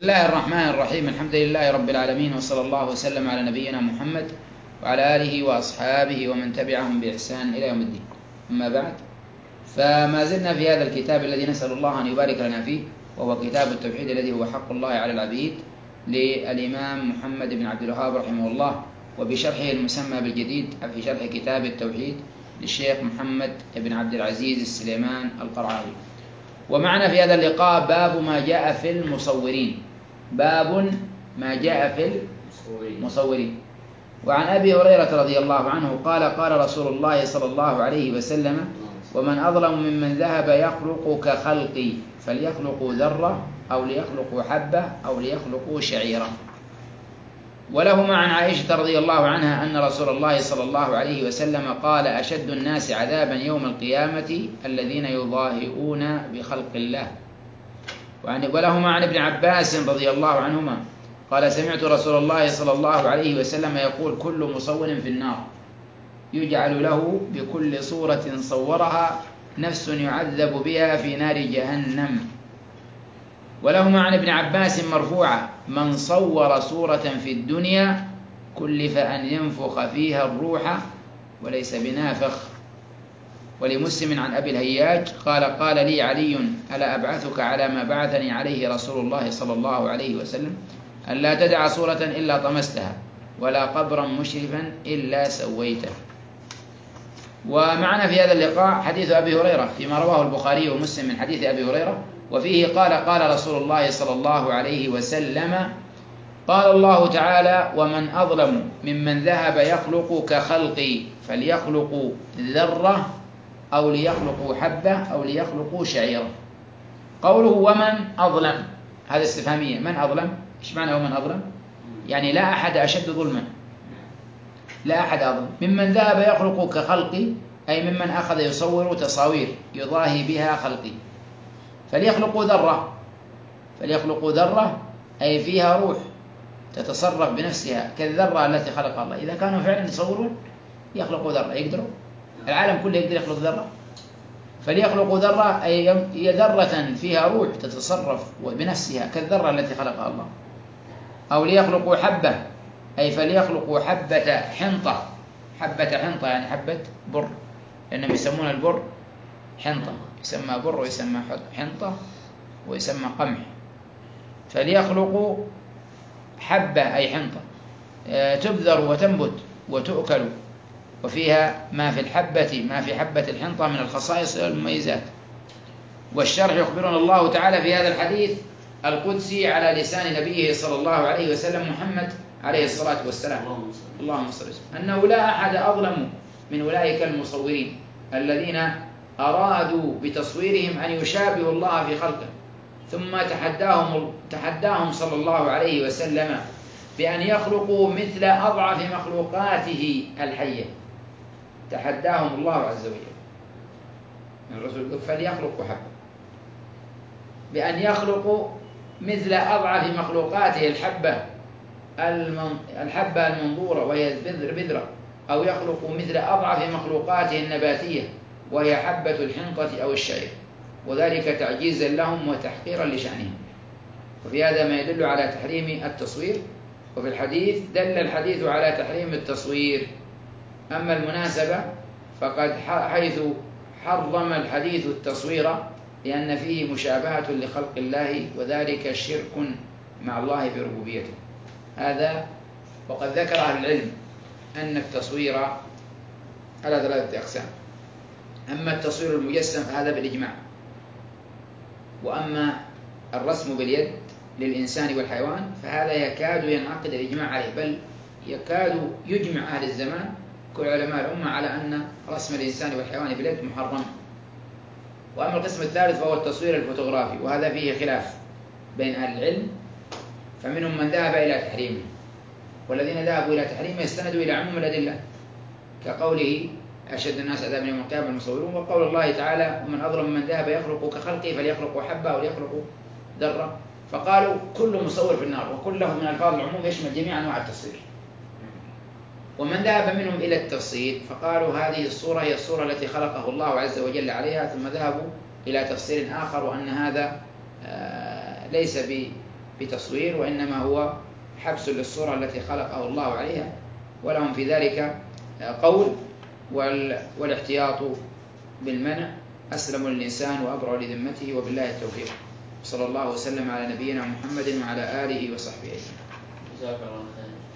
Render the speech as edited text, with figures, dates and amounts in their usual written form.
بسم الله الرحمن الرحيم. الحمد لله رب العالمين، وصلى الله وسلم على نبينا محمد وعلى آله وأصحابه ومن تبعهم بإحسان إلى يوم الدين. أما بعد، فما زلنا في هذا الكتاب الذي نسأل الله أن يبارك لنا فيه، وهو كتاب التوحيد الذي هو حق الله على العبيد للإمام محمد بن عبد الوهاب رحمه الله، وبشرحه المسمى بالجديد في شرح كتاب التوحيد للشيخ محمد بن عبد العزيز السليمان القرعاوي. ومعنا في هذا اللقاء باب ما جاء في المصورين. باب ما جاء في المصورين. وعن أبي هريرة رضي الله عنه قال: قال رسول الله صلى الله عليه وسلم: ومن أظلم ممن ذهب يخلق كخلقي، فليخلقوا ذرة أو ليخلقوا حبة أو ليخلقوا شعيرة. ولهما عن عائشة رضي الله عنها أن رسول الله صلى الله عليه وسلم قال: أشد الناس عذابا يوم القيامة الذين يضاهئون بخلق الله. ولهما عن ابن عباس رضي الله عنهما قال: سمعت رسول الله صلى الله عليه وسلم يقول: كل مصور في النار، يجعل له بكل صورة صورها نفس يعذب بها في نار جهنم. ولهما عن ابن عباس مرفوعا: من صور صورة في الدنيا كلف أن ينفخ فيها الروح وليس بنافخ. ولمسلم عن أبي الهياج قال: قال لي علي: ألا أبعثك على ما بعثني عليه رسول الله صلى الله عليه وسلم؟ أن لا تدع صورة إلا طمستها، ولا قبرا مشرفا إلا سويته. ومعنا في هذا اللقاء حديث أبي هريرة فيما رواه البخاري ومسلم من حديث أبي هريرة، وفيه قال: قال رسول الله صلى الله عليه وسلم: قال الله تعالى: ومن أظلم ممن ذهب يخلق كخلقي، فليخلقوا ذرة أو ليخلقوا حبة أو ليخلقوا شعيرة. قوله ومن أظلم هذا استفهامية. من أظلم؟ إيش معنى ومن أظلم؟ يعني لا أحد أشد ظلما، لا أحد أظلم ممن ذهب يخلق كخلقي، أي ممن أخذ يصور تصاوير يضاهي بها خلقي. فليخلقوا ذرة، فليخلقوا ذرة أي فيها روح تتصرف بنفسها كالذرة التي خلق الله. إذا كانوا فعلا يصورون يخلقوا ذرة، يقدروا؟ العالم كله يقدر يخلق ذرة؟ فليخلقوا ذرة أي ذرة فيها روح تتصرف بنفسها كالذرة التي خلقها الله. أو ليخلقوا حبة، أي فليخلقوا حبة حنطة. حبة حنطة يعني حبة بر، لأنهم يسمون البر حنطة، يسمى بر ويسمى حنطة ويسمى قمح. فليخلقوا حبة أي حنطة تبذر وتنبت وتؤكل، وفيها ما في الحبة، ما في حبة الحنطة من الخصائص والمميزات. والشرح يخبرنا الله تعالى في هذا الحديث القدسي على لسان نبيه صلى الله عليه وسلم محمد عليه الصلاة والسلام، اللهم صل وسلم، أنه لا أحد أظلم من أولئك المصورين الذين أرادوا بتصويرهم أن يشابهوا الله في خلقه، ثم تحداهم صلى الله عليه وسلم بأن يخلقوا مثل أضعف مخلوقاته الحية. تحداهم الله عز وجل، الرسول يقول: فليخلقوا حبة، بأن يخلقوا مثل أضعف مخلوقاته الحبة المنظورة وهي البذرة، أو يخلقوا مثل أضعف مخلوقاته النباتية وهي حبة الحنطة أو الشعير، وذلك تعجيزا لهم وتحقيرا لشأنهم. وفي هذا ما يدل على تحريم التصوير. وفي الحديث دل الحديث على تحريم التصوير. أما المناسبة فقد حيث حرم الحديث التصوير لأن فيه مشابهة لخلق الله، وذلك شرك مع الله في ربوبيته. هذا وقد ذكر أهل العلم أن التصوير على 3 أقسام. أما التصوير المجسم فهذا بالإجماع، وأما الرسم باليد للإنسان والحيوان فهذا يكاد ينعقد الإجماع عليه، بل يكاد يجمع أهل الزمان كل علماء الأمة على أن رسم الإنسان والحيوان باليد محرم. وأما القسم الثالث فهو التصوير الفوتوغرافي، وهذا فيه خلاف بين أهل العلم، فمنهم من ذهب إلى تحريمه، والذين ذهبوا إلى تحريمه يستندوا إلى عموم الأدلة، كقوله: أشد الناس عذابا يوم القيامة المصورون، وقول الله تعالى: ومن أظلم من ذهب يخلق كخلقه فليخلقوا حبة أو ليخلقوا ذرة. فقالوا كل مصور في النار، وكله من ألفاظ العموم يشمل جميع أنواع التصوير. ومن ذهب منهم إلى التفصيل فقالوا هذه الصورة هي الصورة التي خلقه الله عز وجل عليها، ثم ذهبوا إلى تفسير آخر، وأن هذا ليس بتصوير، وإنما هو حبس للصورة التي خلقه الله عليها، ولهم في ذلك قول، والاحتياط بالمنع أسلم للإنسان وأبرأ لذمته، وبالله التوفيق. صلى الله وسلم على نبينا محمد وعلى آله وصحبه أجمعين. جزاك الله خير.